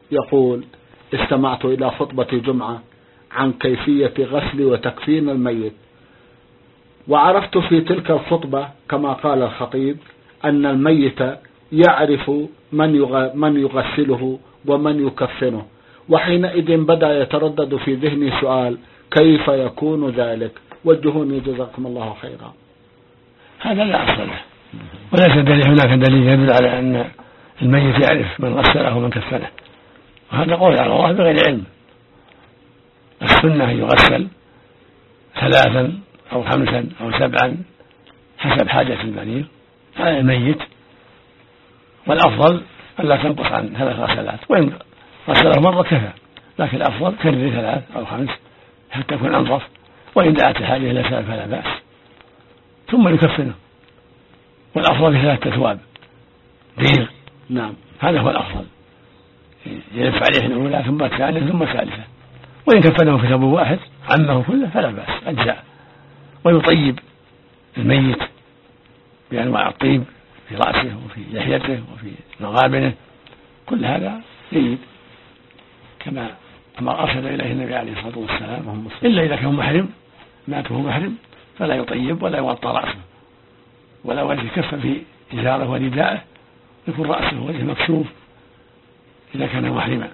يقول: استمعت إلى خطبة جمعة عن كيفية غسل وتكفين الميت، وعرفت في تلك الخطبة كما قال الخطيب أن الميت يعرف من يغسله ومن يكفنه، وحينئذ بدأ يتردد في ذهني سؤال: كيف يكون ذلك؟ وجهوني جزاكم الله خيرا. هذا لا أصل له، وليس هناك دليل يدل على أن الميت يعرف من غسله ومن كفنه، وهذا قول على الله بغير علم. السنة يغسل 3 أو 5 أو 7 حسب حاجة المريض على الميت، والأفضل ألا تنقص عن 3 غسلات، وإن غسله مرة كفى، لكن الأفضل كرر 3 أو 5 حتى يكون أنظف، وإن دعت الحاجة إلى سبب فلا بأس، ثم يكفنه. والأفضل 3 أثواب دير، نعم، هذا هو الأفضل، يلف عليه الأولى ثم الثانية ثم الثالثة، وإن كفنه في ثوب واحد عمه كله فلا بأس، أجزاء. ويطيب الميت بأنواع الطيب في رأسه وفي لحيته وفي مغابنه، كل هذا جيد كما أرشد إليه النبي عليه الصلاة والسلام، إلا إذا كان محرم، مات وهو محرم فلا يطيب ولا يغطى رأسه ولا وجه كف في إزاره وردائه، يكون رأسه وجهه مكشوف إذا كان محرما.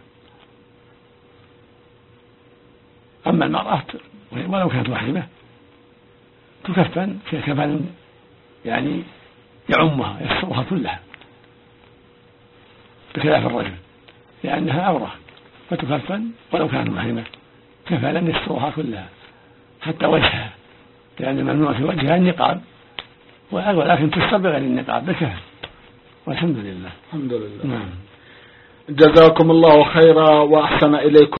أما المرأة ولو كانت محرمة تكفن في كفن يعني يعمها يسترها كلها، بخلاف الرجل لأنها عورة، فتكفن ولو كانت محرمة كفنا يسترها كلها حتى وجهها، لأن الممنوع في وجهها النقاب، ولكن تستر بغير النقاب بالكفن، والحمد لله. الحمد لله. نعم. جزاكم الله خيرا وأحسن إليكم.